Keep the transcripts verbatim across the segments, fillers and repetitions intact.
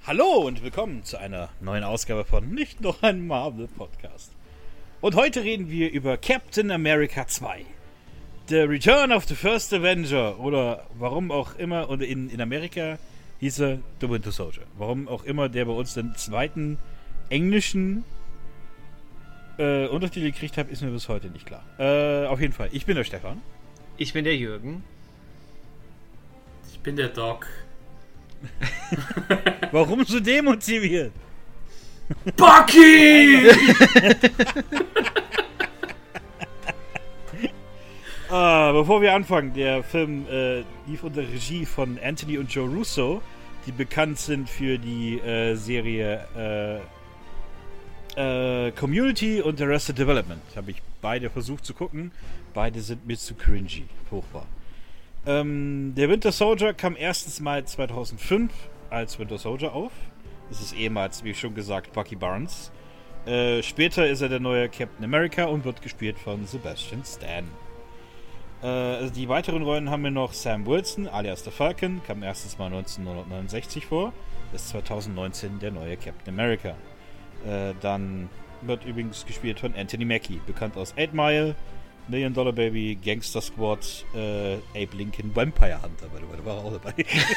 Hallo und willkommen zu einer neuen Ausgabe von Nicht noch ein Marvel Podcast. Und heute reden wir über Captain America zwei. The Return of the First Avenger oder warum auch immer, und in, in Amerika hieß er The Winter Soldier. Warum auch immer der bei uns den zweiten englischen äh, Untertitel gekriegt hat, ist mir bis heute nicht klar. Äh, auf jeden Fall, ich bin der Stefan. Ich bin der Jürgen. Ich bin der Doc. Warum so demotiviert? Bucky! ah, bevor wir anfangen, der Film äh, lief unter Regie von Anthony und Joe Russo, die bekannt sind für die äh, Serie äh, äh, Community und Arrested Development. Habe ich beide versucht zu gucken. Beide sind mir zu cringy. Furchtbar. Ähm, der Winter Soldier kam erstens mal zweitausendfünf als Winter Soldier auf. Das ist ehemals, wie schon gesagt, Bucky Barnes. Äh, später ist er der neue Captain America und wird gespielt von Sebastian Stan. Äh, also die weiteren Rollen haben wir noch Sam Wilson, alias The Falcon, kam erstens mal neunzehnhundertneunundsechzig vor. Ist zweitausendneunzehn der neue Captain America. Äh, dann wird übrigens gespielt von Anthony Mackie, bekannt aus Eight Mile, Million Dollar Baby, Gangster Squad, äh, Abe Lincoln, Vampire Hunter, weil der war auch dabei.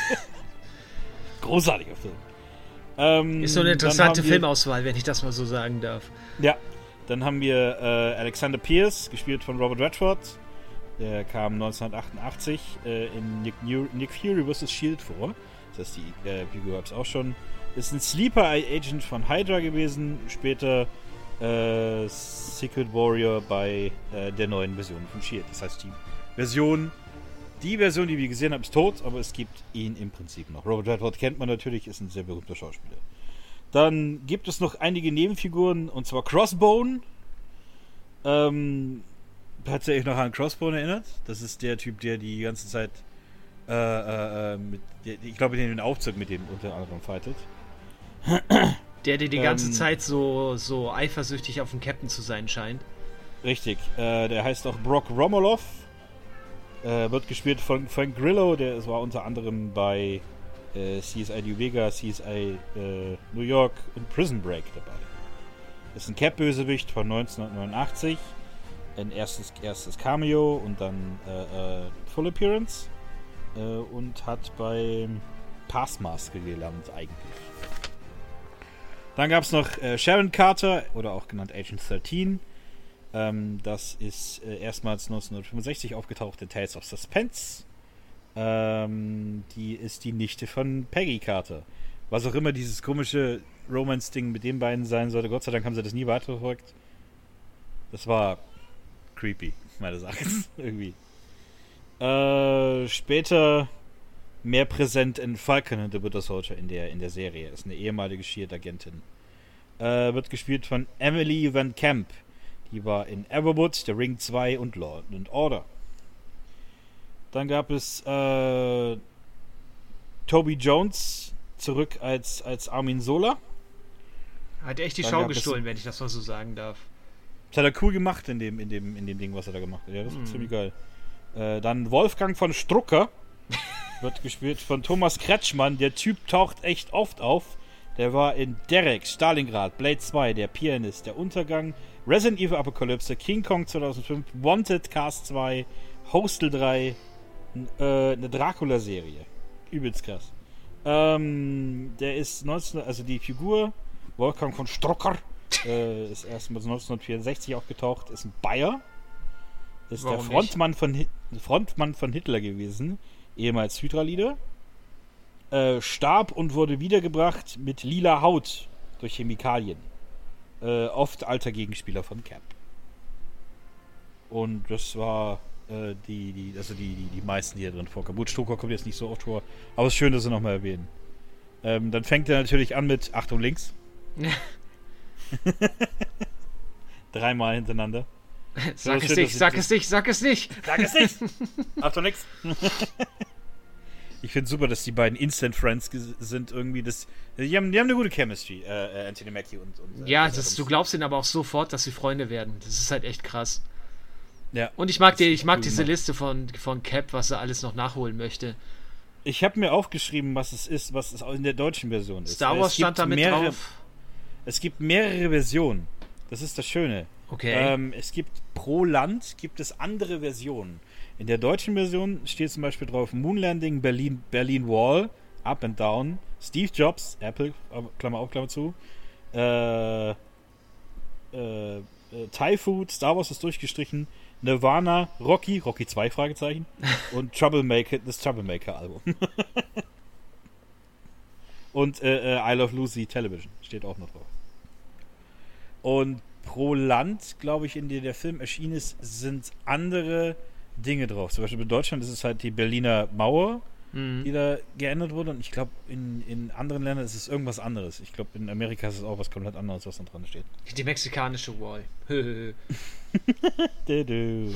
Großartiger Film. Ähm, ist so eine interessante wir, Filmauswahl, wenn ich das mal so sagen darf. Ja, dann haben wir äh, Alexander Pierce, gespielt von Robert Redford. Der kam neunzehnhundertachtundachtzig äh, in Nick, New- Nick Fury versus. Shield vor. Das heißt, die äh, Figur gab es auch schon. Ist ein Sleeper-Agent von Hydra gewesen. Später äh, Secret Warrior bei äh, der neuen Version von Shield. Das heißt, die Version, die Version, die wir gesehen haben, ist tot, aber es gibt ihn im Prinzip noch. Robert Redford kennt man natürlich, ist ein sehr berühmter Schauspieler. Dann gibt es noch einige Nebenfiguren, und zwar Crossbone. Ähm, hat sich noch an Crossbone erinnert? Das ist der Typ, der die ganze Zeit äh, äh, mit, der, ich glaube, den Aufzug mit dem unter anderem fightet. Der, der die ganze ähm, Zeit so, so eifersüchtig auf den Captain zu sein scheint. Richtig. Äh, der heißt auch Brock Romoloff. Äh, wird gespielt von Frank Grillo. Der war unter anderem bei äh, C S I New Vega, C S I äh, New York und Prison Break dabei. Ist ein Cap-Bösewicht von neunzehnhundertneunundachtzig. Ein erstes, erstes Cameo und dann äh, äh, Full Appearance. Äh, und hat beim Passmaske gelernt eigentlich. Dann gab es noch äh, Sharon Carter, oder auch genannt Agent dreizehn. Ähm, das ist äh, erstmals neunzehnhundertfünfundsechzig aufgetaucht in Tales of Suspense. Ähm, die ist die Nichte von Peggy Carter. Was auch immer dieses komische Romance-Ding mit den beiden sein sollte. Gott sei Dank haben sie das nie weiterverfolgt. Das war creepy, meines Erachtens. Irgendwie. Äh, später mehr präsent in Falcon and the Winter Soldier in der, in der Serie. Ist eine ehemalige Shield-Agentin. Äh, wird gespielt von Emily Van Camp. Die war in Everwood, The Ring zwei und Law and Order. Dann gab es äh, Toby Jones zurück als, als Armin Zola. Hat echt die Dann Schau gestohlen, wenn ich das mal so sagen darf. Das hat er cool gemacht in dem, in dem, in dem Ding, was er da gemacht hat. Ja, das ist mm. ziemlich geil. Äh, dann Wolfgang von Strucker. Wird gespielt von Thomas Kretschmann. Der Typ taucht echt oft auf. Der war in Derek, Stalingrad, Blade zwei, der Pianist, der Untergang, Resident Evil Apocalypse, King Kong zweitausendfünf, Wanted, Cast zwei, Hostel drei, äh, eine Dracula-Serie. Übelst krass. Ähm, der ist neunzehn, also die Figur Wolfgang von Strucker äh, ist erstmals neunzehnhundertvierundsechzig aufgetaucht, ist ein Bayer. Ist Warum der Frontmann von, Hi- Frontmann von Hitler gewesen. Ehemals Hydra-Leader, äh, starb und wurde wiedergebracht mit lila Haut durch Chemikalien. Äh, oft alter Gegenspieler von Cap. Und das war äh, die, die, also die, die, die meisten, die da drin vorkommen. Gut, Stoker kommt jetzt nicht so oft vor, aber es ist schön, dass sie nochmal erwähnen. Ähm, dann fängt er natürlich an mit Achtung links. Dreimal hintereinander. Sag es nicht, sag es nicht, sag es nicht. Sag es nicht. Achtung, nix. Ich finde super, dass die beiden Instant Friends ges- sind irgendwie. Das, die, haben, die haben eine gute Chemistry, äh, Anthony Mackie und, und äh, Ja, das, du glaubst ihnen aber auch sofort, dass sie Freunde werden. Das ist halt echt krass. Ja. Und ich mag, die, ich mag cool diese gemacht. Liste von, von Cap, was er alles noch nachholen möchte. Ich habe mir aufgeschrieben, was es ist, was es auch in der deutschen Version ist. Star Weil Wars es gibt stand da mit mehrere, drauf. Es gibt mehrere Versionen. Das ist das Schöne. Okay. Ähm, es gibt pro Land gibt es andere Versionen. In der deutschen Version steht zum Beispiel drauf Moonlanding, Berlin, Berlin Wall, Up and Down, Steve Jobs, Apple, Klammer auf, Klammer zu, äh, äh, äh, Thai Food, Star Wars ist durchgestrichen, Nirvana, Rocky, Rocky zwei, Fragezeichen, und Troublemaker, das Troublemaker-Album. Und äh, äh, I Love Lucy Television steht auch noch drauf. Und pro Land, glaube ich, in dem der Film erschienen ist, sind andere Dinge drauf. Zum Beispiel in Deutschland ist es halt die Berliner Mauer, Mhm. die da geändert wurde. Und ich glaube, in, in anderen Ländern ist es irgendwas anderes. Ich glaube, in Amerika ist es auch was komplett anderes, was da dran steht. Die mexikanische Wall. Du, du.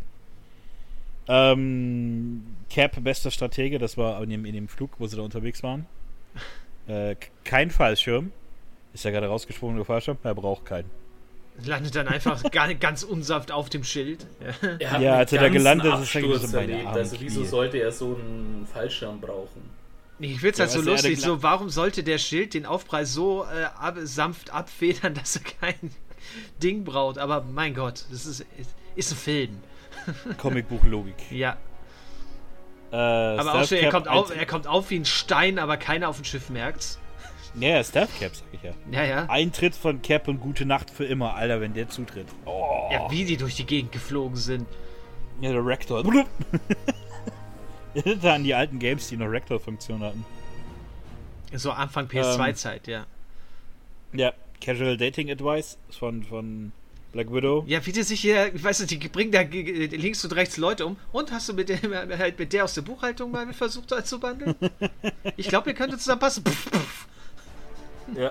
Ähm, Cap, bester Stratege, das war in dem, in dem Flug, wo sie da unterwegs waren. Äh, kein Fallschirm. Ist ja gerade rausgesprungen, der Fallschirm. Er braucht keinen. Landet dann einfach gar, ganz unsanft auf dem Schild. Ja. Er hat Ja, einen als er da ganzen gelandet ist, ist er Absturz so meine erlebt. armen Also wieso Knie. sollte er so einen Fallschirm brauchen? Ich find's halt Ja, so weißt du, lustig, er- so warum sollte der Schild den Aufprall so äh, ab, sanft abfedern, dass er kein Ding braucht. Aber mein Gott, das ist, ist ein Film. Comicbuch-Logik. Ja, Äh, aber auch schon, er Stealth kommt, Cap, auf, ein- er kommt auf wie ein Stein, aber keiner auf dem Schiff merkt's. Ja, Stealth Cap, sag ich ja. Ja, ja. Eintritt von Cap und gute Nacht für immer, Alter, wenn der zutritt. Oh. Ja, wie die durch die Gegend geflogen sind. Ja, der Rector. Erinnert an die alten Games, die noch Rector-Funktion hatten. So Anfang P S zwei Zeit, ja. Ja, Casual Dating Advice von, von Black Widow. Ja, wie die sich hier, ich weiß nicht, die bringen da ge- links und rechts Leute um. Und hast du mit dem halt mit der aus der Buchhaltung mal versucht zu bandeln? Ich glaube, ihr könntet zusammenpassen. Pff, pff. Ja.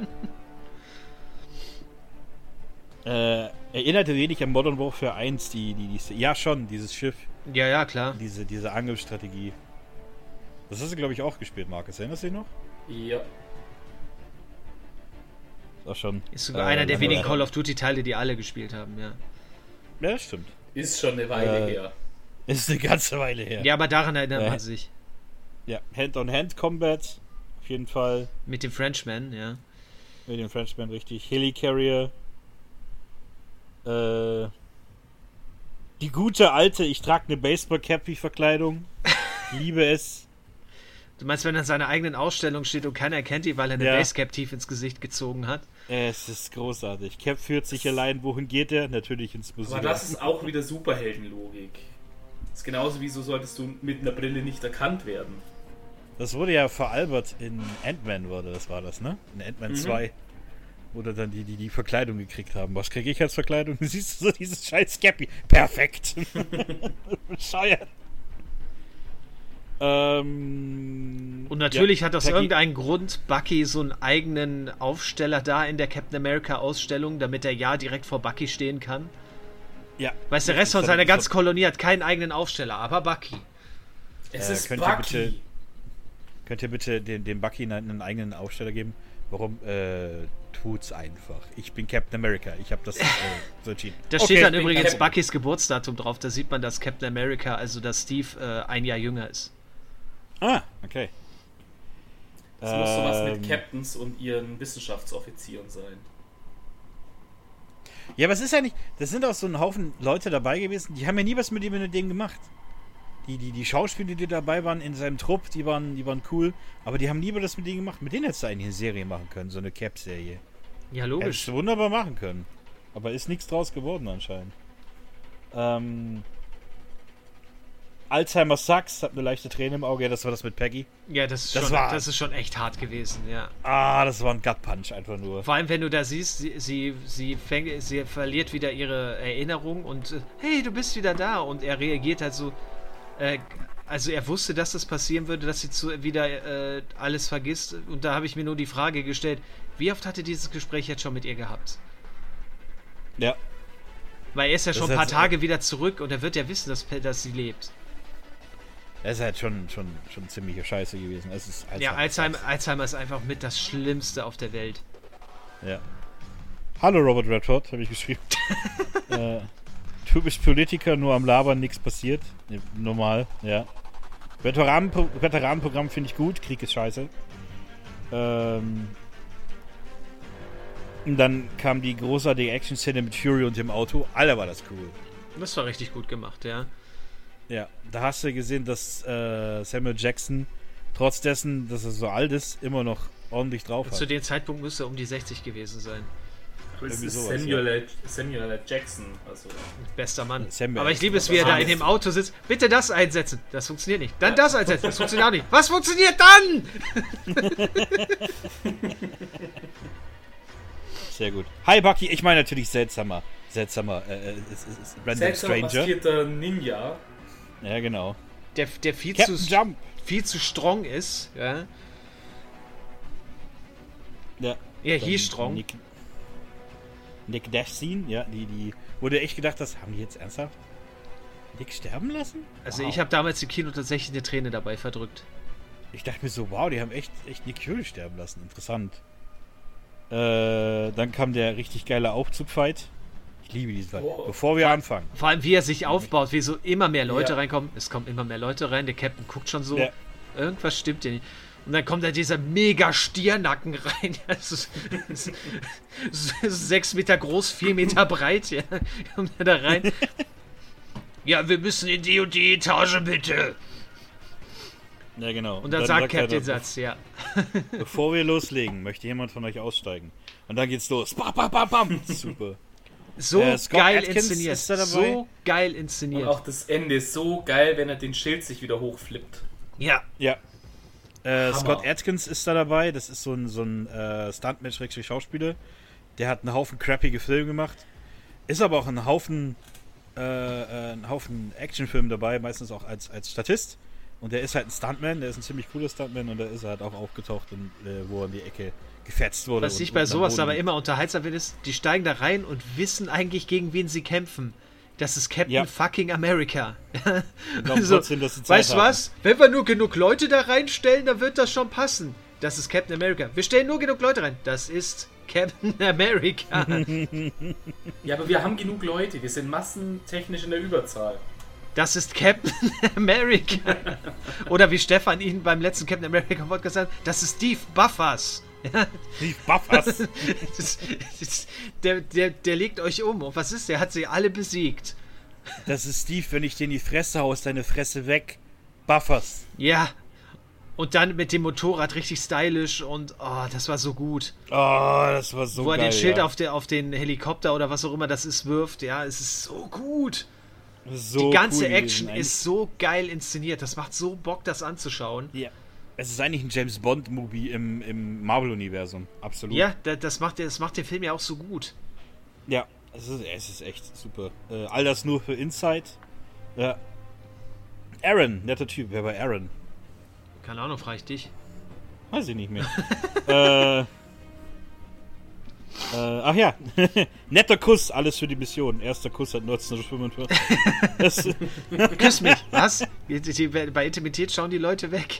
äh, erinnerte wenig an Modern Warfare eins, die, die, die, ja schon, dieses Schiff, Ja, ja, klar. diese, diese Angriffsstrategie. Das hast du, glaube ich, auch gespielt, Markus. Erinnerst du dich noch? Ja. Ist auch schon. Ist sogar äh, einer der lange wenigen her. Call of Duty Teile, die alle gespielt haben, ja. Ja, stimmt. Ist schon eine Weile Äh, her. Ist eine ganze Weile her. Ja, aber daran erinnert Ja. man sich. Ja, Hand-on-Hand-Combat. Auf jeden Fall. Mit dem Frenchman, ja. Mit dem Frenchman richtig. Helicarrier. Äh. Die gute alte, ich trage eine Baseball-Cap-Verkleidung. Liebe es. Du meinst, wenn er in seiner eigenen Ausstellung steht und keiner erkennt ihn, weil er eine Ja. Basecap tief ins Gesicht gezogen hat? Es ist großartig. Cap führt sich allein. Wohin geht er? Natürlich ins Museum. Aber das ist auch wieder Superheldenlogik. Das ist genauso wie so solltest du mit einer Brille nicht erkannt werden. Das wurde ja veralbert in Ant-Man, wurde das war das, ne? In Ant-Man Mhm. zwei. Wo da dann die, die die Verkleidung gekriegt haben. Was kriege ich als Verkleidung? Du siehst so dieses scheiß Cappy. Perfekt. Bescheuert. Ähm, Und natürlich ja, hat aus Peggy- irgendeinem Grund Bucky so einen eigenen Aufsteller da in der Captain America Ausstellung, damit er ja direkt vor Bucky stehen kann. Ja. Weißt du, der Rest von Das- seiner das- ganzen Kolonie hat keinen eigenen Aufsteller, aber Bucky. Es Äh, ist könnt ihr Bucky. bitte- Könnt ihr bitte den, dem Bucky einen, einen eigenen Aufsteller geben? Warum? Äh, tut's einfach. Ich bin Captain America. Ich habe das äh, so entschieden. Da Okay, steht dann ich bin übrigens Captain. Buckys Geburtsdatum drauf. Da sieht man, dass Captain America, also dass Steve äh, ein Jahr jünger ist. Ah, okay. Es muss sowas Ähm, mit Captains und ihren Wissenschaftsoffizieren sein. Ja, aber es ist ja nicht. Das sind auch so ein Haufen Leute dabei gewesen, die haben ja nie was mit ihm mit dem gemacht. Die, die, die Schauspieler, die dabei waren in seinem Trupp, die waren, die waren cool, aber die haben nie was mit denen gemacht. Mit denen hättest du eigentlich eine Serie machen können, so eine Cap-Serie. Ja, Hättest logisch. du wunderbar machen können. Aber ist nichts draus geworden anscheinend. Ähm. Alzheimer sucks, hat eine leichte Träne im Auge. Ja, das war das mit Peggy. Ja, das ist, Das schon, war- das ist schon echt hart gewesen, ja. Ah, das war ein Gut-Punch einfach nur. Vor allem, wenn du da siehst, sie, sie, sie, fängt, sie verliert wieder ihre Erinnerung und äh, hey, du bist wieder da. Und er reagiert halt so, äh, also er wusste, dass das passieren würde, dass sie zu, wieder äh, alles vergisst. Und da habe ich mir nur die Frage gestellt, wie oft hatte dieses Gespräch jetzt schon mit ihr gehabt? Ja. Weil er ist ja Das schon ist ein paar halt- Tage wieder zurück und er wird ja wissen, dass, dass sie lebt. Das ist halt schon, schon, schon ziemliche Scheiße gewesen. Es ist Ja, Alzheimer, sucks. Alzheimer ist einfach mit das Schlimmste auf der Welt. Ja. Hallo Robert Redford, habe ich geschrieben. äh, du bist Politiker, nur am Labern, nichts passiert. Ja, normal, ja. Veteranenpro- Veteranenprogramm finde ich gut, Krieg ist scheiße. Ähm, und dann kam die großartige Action-Szene mit Fury und dem Auto. Alter, war das cool. Das war richtig gut gemacht, ja. Ja, da hast du gesehen, dass äh, Samuel Jackson, trotz dessen, dass er so alt ist, immer noch ordentlich drauf hat. Zu dem Zeitpunkt müsste er um die sechzig gewesen sein. Aber es Irgendwie ist sowas, Samuel, L. Samuel L. Jackson. Also, Bester Mann. Samuel Aber ich liebe es, Jackson. wie er da in dem Auto sitzt. Bitte das einsetzen. Das funktioniert nicht. Dann das einsetzen. Das funktioniert auch nicht. Was funktioniert dann? Sehr gut. Hi Bucky, ich meine natürlich seltsamer. Seltsamer. Äh, es, es, es, Random seltsam Stranger. maskierter Ninja. Ja, genau. Der, der viel, Captain zu, Jump. viel zu strong ist. Ja, Ja. ja Dann hier strong. Nick, Nick Dash Scene, ja, die, die. Wo du echt gedacht hast, haben die jetzt ernsthaft Nick sterben lassen? Also Wow. ich habe damals im Kino tatsächlich eine Träne dabei verdrückt. Ich dachte mir so, wow, die haben echt, echt Nick Fury sterben lassen. Interessant. Äh, dann kam der richtig geile Aufzugfight. Ich liebe diesen Fight. Wow. Bevor wir anfangen. Vor allem, wie er sich aufbaut, wie so immer mehr Leute Ja. reinkommen. Es kommen immer mehr Leute rein. Der Captain guckt schon so. Ja. Irgendwas stimmt hier nicht. Und dann kommt da dieser mega Stiernacken rein. Also, so- so sechs Meter groß, vier Meter breit. Ja. Kommt er da rein. Ja, wir müssen in die und die Etage, bitte. Ja, genau. Und dann, sagt er Cap den dann, Satz, ja. Bevor wir loslegen, möchte jemand von euch aussteigen. Und dann geht's los. Bam, bam, bam, bam. Super. So Äh, Scott geil Adkins inszeniert. ist da dabei. So geil Und inszeniert. auch das Ende ist so geil, wenn er den Schild sich wieder hochflippt. Ja. Ja. Äh, Hammer. Scott Adkins ist da dabei. Das ist so ein, so ein äh, Stuntman-Schauspieler. Der hat einen Haufen crappige Filme gemacht. Ist aber auch ein Haufen, äh, äh, ein Haufen Actionfilme dabei, meistens auch als, als Statist. Und der ist halt ein Stuntman, der ist ein ziemlich cooler Stuntman und da ist er halt auch aufgetaucht, und, äh, wo er in die Ecke gefetzt wurde. Was und, ich bei und am sowas Boden- aber immer unterhaltsam finde, ist, die steigen da rein und wissen eigentlich, gegen wen sie kämpfen. Das ist Captain Ja. fucking America. und glauben So, trotzdem, dass sie Zeit weißt du haben. was? Wenn wir nur genug Leute da reinstellen, dann wird das schon passen. Das ist Captain America. Wir stellen nur genug Leute rein. Das ist Captain America. Ja, aber wir haben genug Leute. Wir sind massentechnisch in der Überzahl. Das ist Captain America. Oder wie Stefan ihn beim letzten Captain America Podcast sagt, das ist Steve Buffers. Die Buffers. Das, das, der, der, der legt euch um. Und was ist der? Hat sie alle besiegt. Das ist Steve, wenn ich dir in die Fresse haue, ist deine Fresse weg. Buffers. Ja. Und dann mit dem Motorrad richtig stylisch und oh, das war so gut. Oh, das war so Wo er geil. den Schild ja. auf, der, auf den Helikopter oder was auch immer das ist wirft. Ja, es ist so gut. Das ist so Die ganze cool Action gewesen. ist so geil inszeniert. Das macht so Bock, das anzuschauen. Ja. Es ist eigentlich ein James Bond-Movie im, im Marvel-Universum. Absolut. Ja, da- das macht, das macht den Film ja auch so gut. Ja, es ist, es ist echt super. Äh, all das nur für Inside. Ja. Aaron, netter Typ. Wer war Aaron? Keine Ahnung, frage ich dich. Weiß ich nicht mehr. äh, äh, ach ja. Netter Kuss, alles für die Mission. Erster Kuss seit neunzehnhundertfünfundvierzig. Das, Küss mich. Was? Die, die, bei Intimität schauen die Leute weg.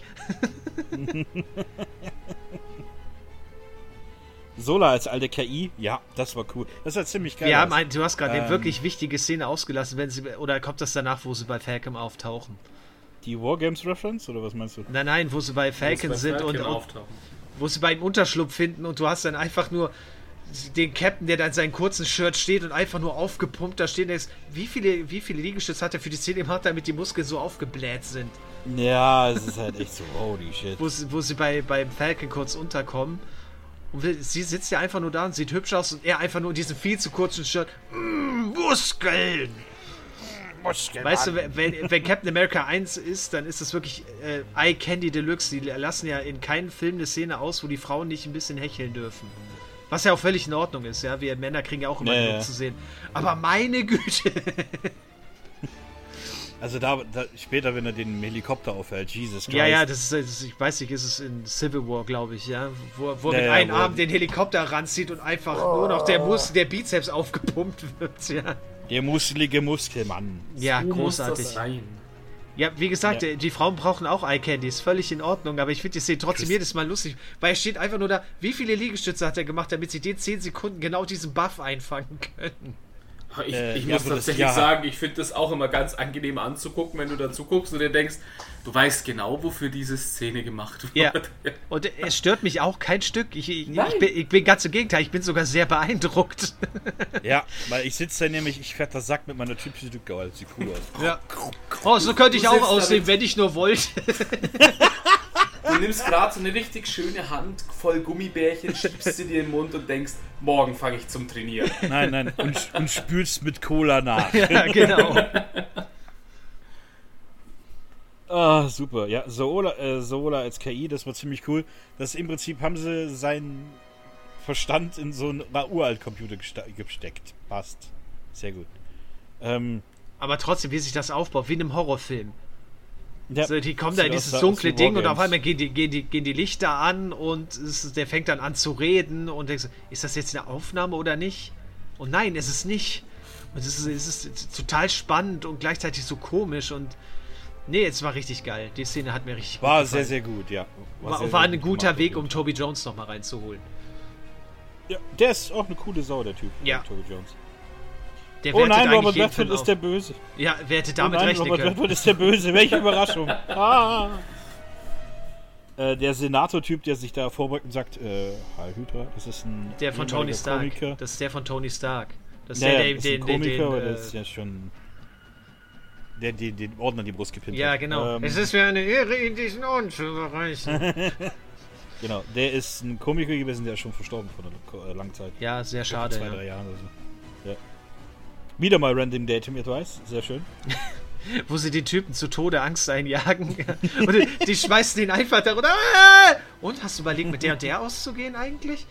Sola als alte K I, ja, das war cool. Das war ziemlich geil. Wir haben aus. ein, du hast gerade eine Ähm. wirklich wichtige Szene ausgelassen, wenn sie, oder kommt das danach, wo sie bei Falcon auftauchen? Die Wargames-Reference, oder was meinst du? Nein, nein, wo sie bei Falcon Muss bei sind Falcon und, und auftauchen. wo sie beim Unterschlupf finden und du hast dann einfach nur den Captain, der da in seinem kurzen Shirt steht und einfach nur aufgepumpt da steht und denkst, wie viele, wie viele Liegestütze hat er für die Szene gemacht, damit die Muskeln so aufgebläht sind? Ja, es ist halt echt so, holy shit. Wo sie, wo sie bei, beim Falcon kurz unterkommen. Und will- sie sitzt ja einfach nur da und sieht hübsch aus und er einfach nur in diesem viel zu kurzen Shirt. Mm, Muskeln! Weißt du, wenn, wenn Captain America eins ist, dann ist das wirklich äh, Eye Candy Deluxe. Die lassen ja in keinem Film eine Szene aus, wo die Frauen nicht ein bisschen hecheln dürfen. Was ja auch völlig in Ordnung ist, ja. Wir Männer kriegen ja auch immer Ja, genug ja. zu sehen. Aber meine Güte! Also da, da später, wenn er den Helikopter aufhält, Jesus Christ. Ja, ja, das ist, das ist, ich weiß nicht, ist es in Civil War, glaube ich, ja. Wo, wo er Ja, mit ja, einem wo- Arm den Helikopter ranzieht und einfach nur noch der, Mus der Bizeps aufgepumpt wird, ja. Der muskelige Muskelmann. Ja, So muss großartig. das sein. Ja, wie gesagt, Ja. die- die Frauen brauchen auch Eye Candy, ist völlig in Ordnung, aber ich finde die Szene trotzdem Chris- jedes Mal lustig, weil er steht einfach nur da, wie viele Liegestütze hat er gemacht, damit sie den zehn Sekunden genau diesen Buff einfangen können. Ich, Äh, ich ja, muss aber das- tatsächlich ja. sagen, ich finde das auch immer ganz angenehm anzugucken, wenn du dazu guckst und dir denkst, du weißt genau, wofür diese Szene gemacht wurde. Ja. Und es stört mich auch kein Stück. Ich, ich, Nein. ich, bin, ich bin ganz im Gegenteil, ich bin sogar sehr beeindruckt. Ja, weil ich sitze da nämlich, ich fährt das Sack mit meiner typischen Stücke, das sieht cool aus. Ja. Oh, so könnte ich Du auch sitzt aussehen, damit- wenn ich nur wollte. Du nimmst gerade so eine richtig schöne Hand voll Gummibärchen, schiebst sie dir in den Mund und denkst, morgen fange ich zum Trainieren. Nein, nein, und, und spülst mit Cola nach. Ja, genau. Ah, super. Ja, Soola, äh, Soola als K I, das war ziemlich cool. Das im Prinzip haben sie seinen Verstand in so einen Uralt-Computer gesta- gesteckt. Passt. Sehr gut. Ähm, Aber trotzdem, wie sich das aufbaut, wie in einem Horrorfilm. ja, So, die kommen da in sieht dieses aus- dunkle aus Ding und auf Wargames. einmal gehen die, gehen die, gehen die Lichter an und es, der fängt dann an zu reden und denkst, ist das jetzt eine Aufnahme oder nicht? Und nein, es ist nicht. Und es ist, es ist total spannend und gleichzeitig so komisch und nee, es war richtig geil. Die Szene hat mir richtig War gut sehr, gefallen. sehr gut, ja. War, sehr, war sehr ein gut guter gemacht, Weg, auf um jeden Toby Jones nochmal reinzuholen. Fall. Ja, der ist auch eine coole Sau, der Typ. Ja. Toby Jones. Der Oh wertet nein, eigentlich Robert jeden Redford Film ist auf. der Böse. Ja, wer hätte Oh damit nein, rechnen Robert können? Redford ist der Böse. Welche Überraschung. Ah. Äh, der Senator-Typ, der sich da vorbeugt und sagt, äh, Heil Hydra, das ist ein Der von Tony ehemaliger Stark. Komiker. Das ist der von Tony Stark. Das ist Ja, der, ja, der, das ist ein den, den, Komiker, den, aber äh, das ist ja schon... Der, der den Orden an die Brust gepinnt Ja, hat. genau. Ähm, Es ist mir eine Ehre, in diesen Orden zu überreichen. Genau, der ist ein Komiker gewesen, der ist schon verstorben vor einer Ko- äh, langen Zeit. Ja, sehr schade. Vor zwei, Ja. drei Jahren oder so. Ja. Wieder mal Random Datum Advice, sehr schön. Wo sie den Typen zu Tode Angst einjagen. Und die, die schmeißen ihn einfach darunter. Ah! Und, hast du überlegt, mit der und der auszugehen eigentlich?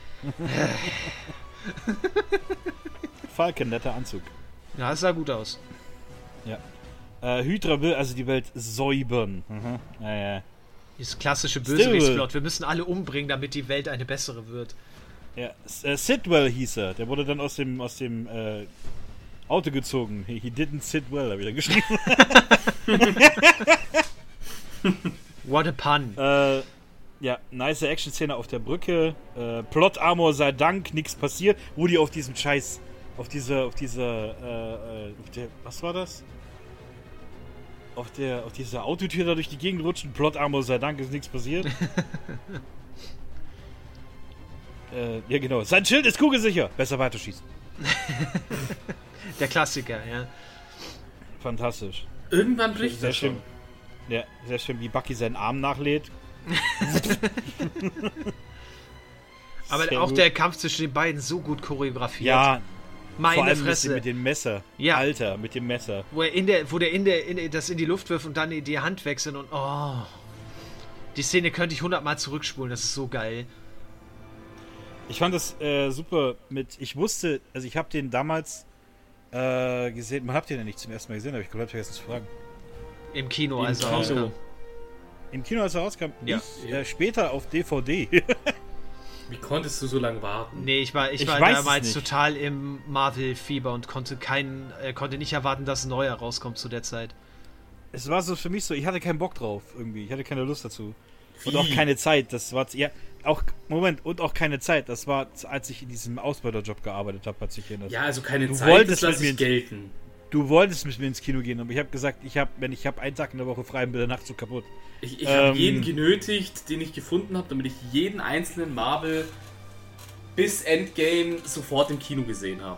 Falcon, netter Anzug. Ja, es sah gut aus. Ja. Äh, Hydra will also die Welt säubern. Mhm. Ja, ja. Dieses klassische Still. Bösewichtsplot. Wir müssen alle umbringen, damit die Welt eine bessere wird. ja. S- Äh, Sidwell hieß er. Der wurde dann aus dem, aus dem äh, Auto gezogen. He, he didn't sit well, hab ich da geschrieben. What a pun. Äh, ja, nice Action-Szene auf der Brücke. Äh, Plot-Armor sei Dank, nichts passiert. Wo die auf diesem Scheiß, auf dieser, auf dieser, äh, äh, auf der, was war das? Auf der, auf dieser Autotür da durch die Gegend rutschen. Plot-Armor sei Dank, ist nichts passiert. äh, ja, genau. Sein Schild ist kugelsicher. Besser weiterschießen. Der Klassiker, ja. Fantastisch. Irgendwann bricht Sehr das schon. schön. Ja, sehr schön, wie Bucky seinen Arm nachlädt. Aber Sehr auch gut. der Kampf zwischen den beiden so gut choreografiert. Ja, meine vor allem mit, Fresse. dem- mit dem Messer. Ja. Alter, mit dem Messer. Wo er in der, wo der in der, in, das in die Luft wirft und dann in die Hand wechseln und oh. Die Szene könnte ich hundertmal zurückspulen, das ist so geil. Ich fand das äh, super mit, ich wusste, also ich habe den damals äh, gesehen, man habt den ja nicht zum ersten Mal gesehen, habe ich komplett vergessen zu fragen. Im Kino, Im also Kino. rauskam. Im Kino, als er rauskam, Ja. nicht, äh, später auf D V D. Wie konntest du so lange warten? Nee, ich war, ich Ich war weiß es damals nicht. total im Marvel-Fieber und konnte keinen, äh, konnte nicht erwarten, dass ein neuer rauskommt zu der Zeit. Es war so für mich so, ich hatte keinen Bock drauf irgendwie, ich hatte keine Lust dazu. Und Wie? auch keine Zeit, das war, ja, auch, Moment, und auch keine Zeit, das war, als ich in diesem Ausbeuterjob gearbeitet habe, hat sich erinnert. Ja, also keine Du Zeit, wolltest das lasse mit ich mir gelten. Du wolltest mit mir ins Kino gehen, aber ich habe gesagt, ich habe, wenn ich habe einen Tag in der Woche frei, bin der Nacht so kaputt. Ich, ich Ähm. habe jeden genötigt, den ich gefunden habe, damit ich jeden einzelnen Marvel bis Endgame sofort im Kino gesehen habe.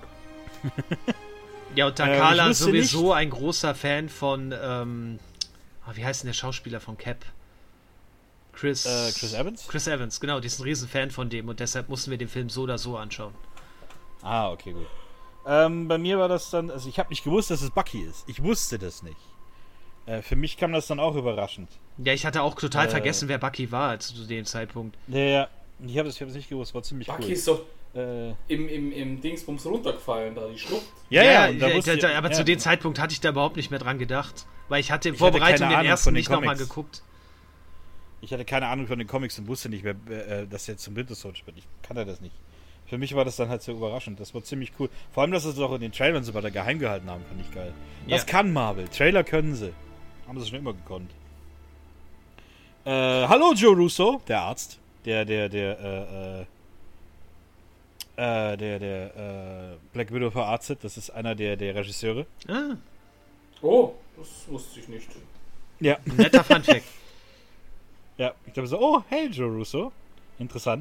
Ja, und da Ähm, ich Carla wusste sowieso nicht- ein großer Fan von, ähm, ah, wie heißt denn der Schauspieler von Cap? Chris, Äh, Chris Evans? Chris Evans, genau, die ist ein riesen Fan von dem und deshalb mussten wir den Film so oder so anschauen. Ah, okay, gut. Ähm, bei mir war das dann, also ich habe nicht gewusst, dass es Bucky ist. Ich wusste das nicht. Äh, für mich kam das dann auch überraschend. Ja, ich hatte auch total Äh. vergessen, wer Bucky war zu dem Zeitpunkt. Ja, ja. Ich habe es ich hab es nicht gewusst, war ziemlich Bucky cool. ist doch Äh, im, im, im Dingsbums runtergefallen, da die Schlucht. ja, ja, und da da, wusste da, ich- aber ja. zu dem Zeitpunkt hatte ich da überhaupt nicht mehr dran gedacht. Weil ich hatte in Ich hatte Vorbereitung keine den Ahnung ersten von den nicht nochmal Comics. geguckt. Ich hatte keine Ahnung von den Comics und wusste nicht, wer, äh, dass er jetzt zum Winter Soldier wird. Ich kannte das nicht. Für mich war das dann halt so überraschend. Das war ziemlich cool. Vor allem, dass sie es auch in den Trailern so weiter geheim gehalten haben, fand ich geil. Das Ja. kann Marvel. Trailer können sie. Haben sie schon immer gekonnt. Äh, hallo Joe Russo, der Arzt. Der, der, der, äh, äh, äh, der, der äh, Black Widow verarztet. Das ist einer der, der Regisseure. Ah, Oh, das wusste ich nicht. Ja. netter Funfact. Ja, ich glaube so, oh, hey, Joe Russo. Interessant.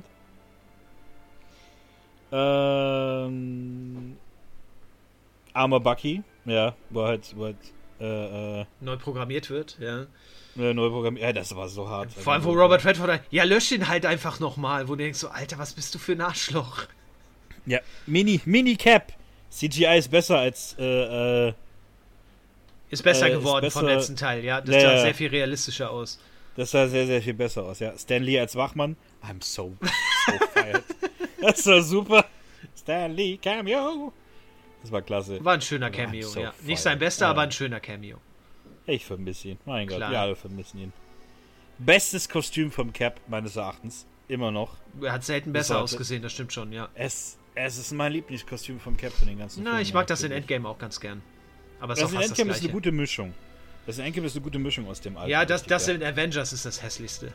Ähm, armer Bucky, ja, wo er halt, wo halt äh, äh, Neu programmiert wird, ja. neu programmiert. Ja, das war so hart. Vor allem, wo Robert Redford dann, ja, lösch ihn halt einfach nochmal, wo du denkst so, Alter, was bist du für ein Arschloch? Ja, Mini, Mini Cap. C G I ist besser als äh, äh, Ist besser Äh, ist geworden besser- vom letzten Teil, ja. Das Ja, sah ja. sehr viel realistischer aus. das sah sehr, sehr viel besser aus, ja. Stan Lee als Wachmann. I'm so, so fired. Das war super. Stan Lee Cameo. Das war klasse. War ein schöner I'm Cameo, so ja. fired. Nicht sein bester, Ja. aber ein schöner Cameo. Ich vermisse ihn. Mein Gott, Klar. wir alle vermissen ihn. Bestes Kostüm vom Cap, meines Erachtens. Immer noch. Er hat selten Bis besser heute. ausgesehen, das stimmt schon, ja. Es, es ist mein Lieblingskostüm vom Cap von den ganzen Na, Filmen, ich mag das in wirklich. Endgame auch ganz gern. Aber es ist Das auch in fast das Endgame ist eine Gleiche. gute Mischung. Das in Endgame ist eine gute Mischung aus dem alten. Ja, das, das ja. in Avengers ist das hässlichste.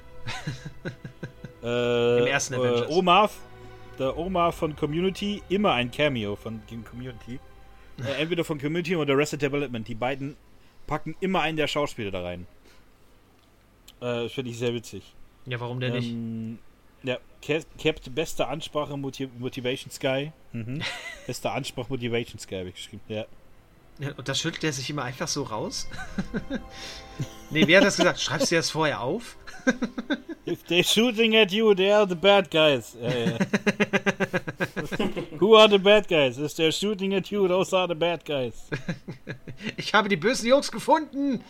Äh, Im ersten äh, Avengers. Omar, der Omar von Community, immer ein Cameo von gegen Community. Äh, entweder von Community oder Arrested Development. Die beiden packen immer einen der Schauspieler da rein. Äh, Finde ich sehr witzig. Ja, warum denn nicht? Ähm, ja, Cap, Cap beste Ansprache Motiv Motivation Sky. Mhm. Beste Ansprache Motivation Sky habe ich geschrieben. Ja. Ja, und das schüttelt er sich immer einfach so raus? Nee, wer hat das gesagt? Schreibst du das vorher auf? If they're shooting at you, they are the bad guys. Ja, ja. Who are the bad guys? If they're shooting at you, those are the bad guys. Ich habe die bösen Jungs gefunden!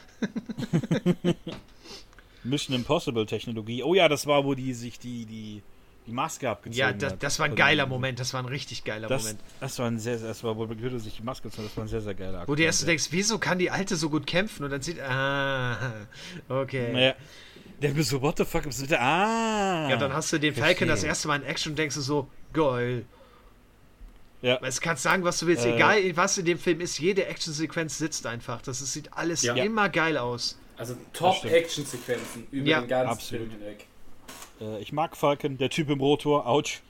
Mission Impossible Technologie. Oh ja, das war, wo die sich die, die, die Maske abgezogen Ja, das, hat. das war ein Von geiler dem- Moment. Das war ein richtig geiler Das, Moment. das war ein sehr, sehr, das war, wo Black Widow sich die Maske gezogen hat, das war ein sehr, sehr geiler Akt. Wo du erst so denkst, wieso kann die Alte so gut kämpfen? Und dann sieht, ah, okay. Naja. Der bist so, what the fuck, bist du da? Ah. Ja, dann hast du den Falcon das verstehe. erste Mal in Action und denkst du so, geil. Ja. Weil du kannst sagen, was du willst. Äh. Egal, was in dem Film ist, jede Actionsequenz sitzt einfach. Das ist, sieht alles Ja. immer geil aus. Also Das stimmt. Top-Action-Sequenzen über Ja, den ganzen absolut. Film hinweg. Äh, ich mag Falcon, der Typ im Rotor, ouch.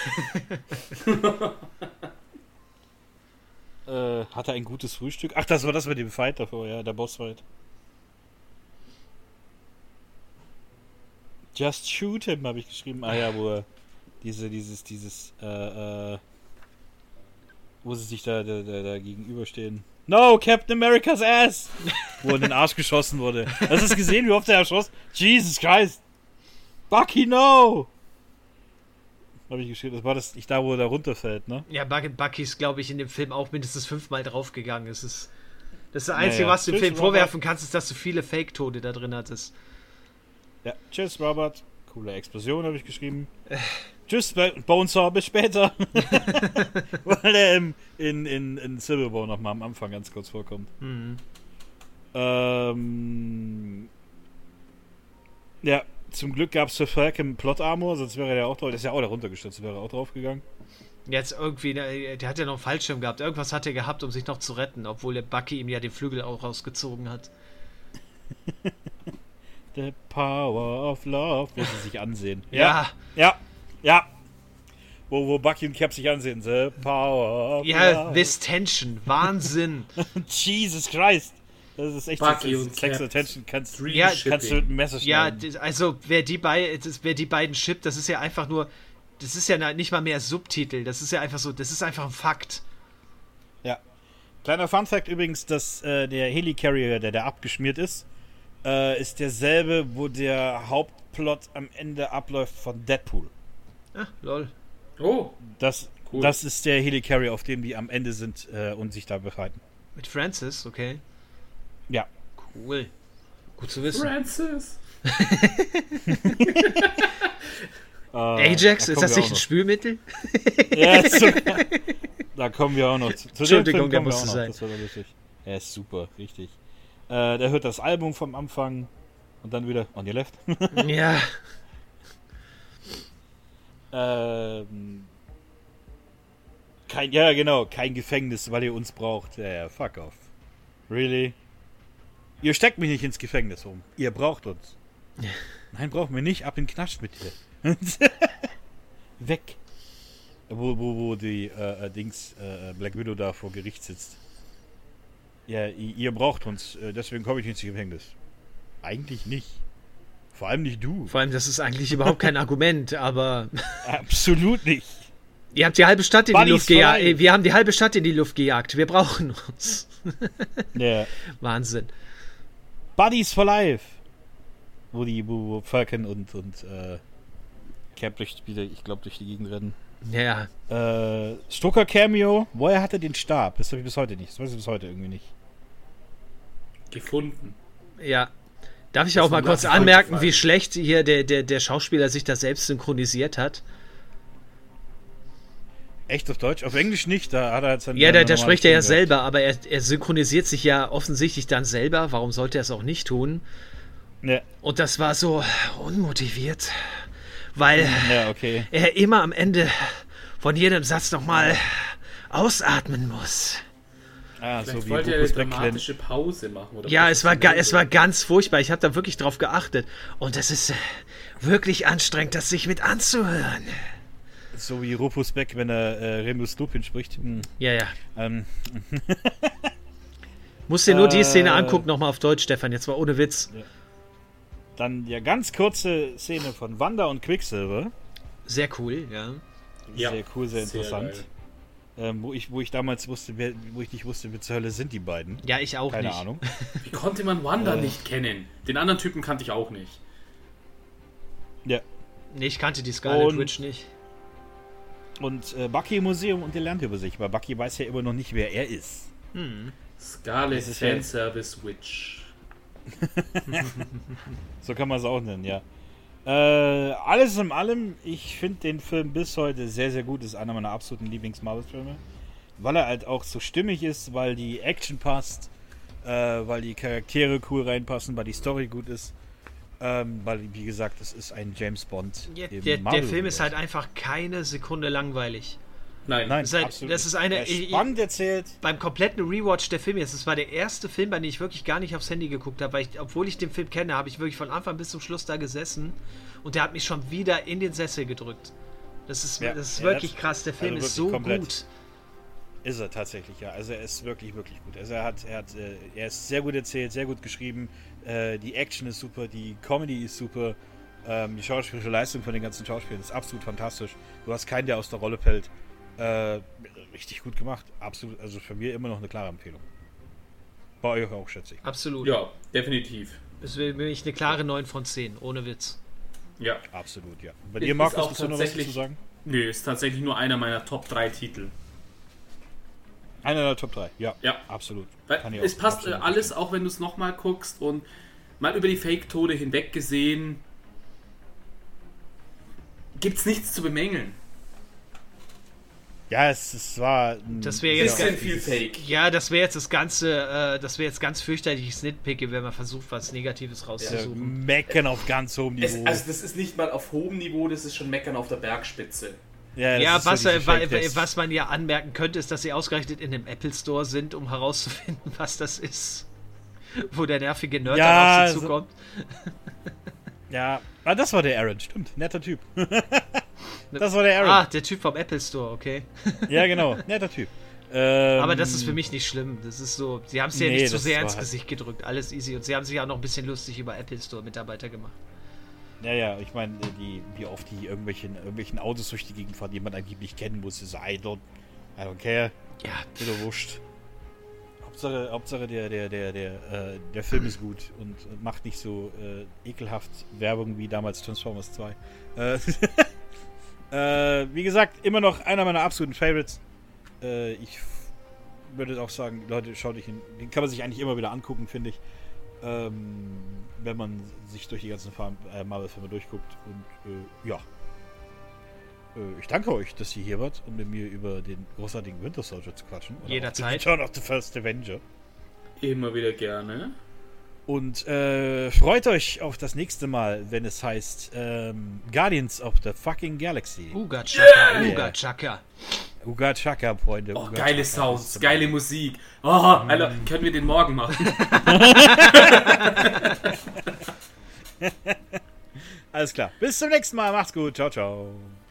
äh, hat er ein gutes Frühstück? Ach, das war das mit dem Fight davor, ja, der Bossfight. Just shoot him, habe ich geschrieben. Ah ja, wo er diese, dieses, dieses, äh, äh, wo sie sich da, da, da, da gegenüberstehen. No, Captain America's ass! Wo er in den Arsch geschossen wurde. Hast du es gesehen, wie oft er erschossen? Jesus Christ! Bucky, no! Habe ich geschrieben. Das war das, ich da, wo er da runterfällt, ne? Ja, Buck- Bucky ist, glaube ich, in dem Film auch mindestens fünfmal draufgegangen. Es ist das, ist das Einzige, Ja, ja. was du dem Tschüss, Film Robert. vorwerfen kannst, ist, dass du viele Fake-Tode da drin hattest. Ja, tschüss, Robert. Coole Explosion, habe ich geschrieben. Tschüss, Bo- Bonesaw, bis später. Weil er im, in, in, in Civil War nochmal am Anfang ganz kurz vorkommt. Mhm. Ähm, ja, zum Glück gab es für Falcon Plot Armor, sonst wäre er ja auch drauf. Der ist ja auch da runtergestürzt, wäre er auch drauf gegangen. Jetzt irgendwie, der, der hat ja noch einen Fallschirm gehabt. Irgendwas hat er gehabt, um sich noch zu retten, obwohl der Bucky ihm ja den Flügel auch rausgezogen hat. The power of love. Wo sie sich ansehen. Ja, Ja, ja. Wo, wo Bucky und Cap sich ansehen. The power of ja, love. this tension, Wahnsinn. Jesus Christ. Das ist echt Bucky das, und das Sex Cap. Attention. Kannst, Dream Ja, Shipping. kannst du mit dem Messer Ja, schneiden. das- also wer die, bei, das, wer die beiden shippt, das ist ja einfach nur, das ist ja na- nicht mal mehr Subtitel, das ist ja einfach so, das ist einfach ein Fakt. Ja. Kleiner Funfact übrigens, dass äh, der Helicarrier, der da abgeschmiert ist, äh, ist derselbe, wo der Hauptplot am Ende abläuft von Deadpool. Ah, lol. Oh, Das, Cool. das ist der Helicarrier, auf dem die am Ende sind äh, und sich da befreiten. Mit Francis, okay. Ja. Cool. Gut zu wissen. Francis. Äh, Ajax, da ist kommen das wir nicht ein auch Spülmittel? noch. Ja, ist sogar, da kommen wir auch noch zu. zu dem Entschuldigung, Film der kommen wir musste auch noch. sein. Das war doch lustig. Er ist super, richtig. Äh, der hört das Album vom Anfang und dann wieder on your left. Ja. Ähm, kein, ja, genau, kein Gefängnis, weil ihr uns braucht. Ja, ja, fuck off. Really? Ihr steckt mich nicht ins Gefängnis um. Ihr braucht uns. Nein, brauchen wir nicht. Ab in den Knast mit dir. Weg. Wo, wo, wo die äh, Dings äh, Black Widow da vor Gericht sitzt. Ja, ihr, ihr braucht uns, äh, deswegen komme ich ins Gefängnis. Eigentlich nicht. Vor allem nicht du. Vor allem, das ist eigentlich überhaupt kein Argument, aber Absolut nicht. ihr habt die halbe Stadt in Buddies die Luft for gejagt. life. Wir haben die halbe Stadt in die Luft gejagt. Wir brauchen uns. Ja. Wahnsinn. Buddies for Life. Wo die, wo, wo Falcon und, und äh, Cap durch, wieder, ich glaube, durch die Gegend rennen. Ja, Äh, Stoker Cameo. Woher hat er den Stab? Das habe ich bis heute nicht. Das weiß ich bis heute irgendwie nicht. Gefunden. ja. Darf ich Das auch mal ist mir kurz das anmerken, aufgefallen. wie schlecht hier der, der, der Schauspieler sich da selbst synchronisiert hat? Echt auf Deutsch? Auf Englisch nicht. Da hat er jetzt dann Ja, eine da, da normale spricht er ja Stimme gehabt. selber, aber er, er synchronisiert sich ja offensichtlich dann selber. Warum sollte er es auch nicht tun? Ja, Und das war so unmotiviert, weil ja, okay. er immer am Ende von jedem Satz nochmal ausatmen muss. Ah, Vielleicht so wie wollte er eine Rufus Beck dramatische Pause machen. Oder Ja, es war, ga, professionell es war oder- ganz furchtbar. Ich habe da wirklich drauf geachtet. Und es ist äh, wirklich anstrengend, das sich mit anzuhören. So wie Rufus Beck, wenn er äh, Remus Lupin spricht. Hm, Ja, ja. ähm, Musst dir nur die Äh. Szene angucken, nochmal auf Deutsch, Stefan. Jetzt war ohne Witz. dann ja ganz kurze Szene von Wanda und Quicksilver. Sehr cool, ja. Ja, Sehr cool, sehr sehr interessant. geil. ähm, wo, ich, wo ich damals wusste, wer, wo ich nicht wusste, wer zur Hölle sind die beiden. Ja, ich auch Keine nicht. Ahnung. Wie konnte man Wanda Äh. nicht kennen? Den anderen Typen kannte ich auch nicht. Ja. Nee, ich kannte die Scarlet Und- Witch nicht. Und äh, Bucky im Museum und der lernt über sich, weil Bucky weiß ja immer noch nicht, wer er ist. Hm. Scarlet Das ist ja- Fanservice Witch. So kann man es auch nennen, ja. Äh, alles in allem, ich finde den Film bis heute sehr, sehr gut. Ist einer meiner absoluten Lieblings-Marvel-Filme. Weil er halt auch so stimmig ist, weil die Action passt, äh, weil die Charaktere cool reinpassen, weil die Story gut ist. Ähm, weil, wie gesagt, es ist ein James Bond. Ja, im der, der Marvel-Universum. Film ist halt einfach keine Sekunde langweilig. Nein. Nein, Das ist halt- absolut das ist eine- Er ist spannend erzählt. Beim kompletten Rewatch der Film jetzt, das war der erste Film, bei dem ich wirklich gar nicht aufs Handy geguckt habe, weil ich, obwohl ich den Film kenne, habe ich wirklich von Anfang bis zum Schluss da gesessen und der hat mich schon wieder in den Sessel gedrückt. Das ist, Ja, das ist ja, wirklich das- krass, der Film also ist so wirklich komplett. gut. Ist er tatsächlich, ja. Also er ist wirklich, wirklich gut. Also er hat, er hat, äh, er ist sehr gut erzählt, sehr gut geschrieben. Äh, die Action ist super, die Comedy ist super. Ähm, die schauspielerische Leistung von den ganzen Schauspielern ist absolut fantastisch. Du hast keinen, der aus der Rolle fällt. Äh, richtig gut gemacht. Absolut, also für mich immer noch eine klare Empfehlung. Bei euch auch, schätze ich. Absolut. Ja, definitiv. Das wäre für mich eine klare neun von zehn, ohne Witz. Ja. Absolut, ja. Bei Ist dir, Markus, auch willst du noch was dazu tatsächlich- sagen? Nö, ist tatsächlich nur einer meiner Top drei Titel. Einer der Top drei, ja. Ja. Absolut. Weil Kann ich es auch passt absolut äh, alles, verstehen. auch wenn du es nochmal guckst und mal über die Fake-Tode hinweg gesehen, gibt's nichts zu bemängeln. Ja, es, es war. ein Das wäre sehr jetzt Bisschen ganz- viel Fake. Ja, das wäre jetzt das ganze, äh, das wäre jetzt ganz fürchterliches Nitpicke, wenn man versucht, was Negatives äh, rauszusuchen. Meckern auf ganz hohem Es, Niveau. also das ist nicht mal auf hohem Niveau, das ist schon Meckern auf der Bergspitze. ja, das Ja, ist so was, diese äh, wa- Fake-Tests. was man ja anmerken könnte, ist, dass sie ausgerechnet in dem Apple Store sind, um herauszufinden, was das ist. Wo der nervige Nerd Ja, dann auf sie so- zukommt. Ja, ah, das war der Aaron, stimmt. Netter Typ. Das war der Aaron. Ah, der Typ vom Apple Store, okay. Ja, genau. Netter Typ. Ähm, Aber das ist für mich nicht schlimm. Das ist so, sie haben es ja Nee, nicht zu das sehr war ins halt- Gesicht gedrückt. Alles easy. Und sie haben sich auch noch ein bisschen lustig über Apple Store Mitarbeiter gemacht. Ja, ja, ich meine, die, wie oft die irgendwelchen, irgendwelchen Autos durch die Gegend fahren, die man angeblich kennen muss, ist I don't, I don't care. Ja, Wieder wurscht. Hauptsache, Hauptsache der, der, der, der, äh, der Film ist gut und, und macht nicht so äh, ekelhaft Werbung wie damals Transformers zwei. Äh, äh, wie gesagt, immer noch einer meiner absoluten Favorites. Äh, ich f- würde auch sagen, Leute, schaut euch ihn, den kann man sich eigentlich immer wieder angucken, finde ich. Ähm, wenn man sich durch die ganzen Farm- äh, Marvel-Filme durchguckt. Und äh, ja. Äh, ich danke euch, dass ihr hier wart, um mit mir über den großartigen Winter Soldier zu quatschen. Oder Jederzeit. auch den Return of the First Avenger. Immer wieder gerne. Und äh, freut euch auf das nächste Mal, wenn es heißt ähm, Guardians of the fucking Galaxy. Uga Chaka, Yeah. Uga Chaka. Uga Chaka, Freunde. Oh, Uga geile Chaka. Sounds, geile Musik. Oh, Alter, können wir den morgen machen? Alles klar. Bis zum nächsten Mal. Macht's gut. Ciao, ciao.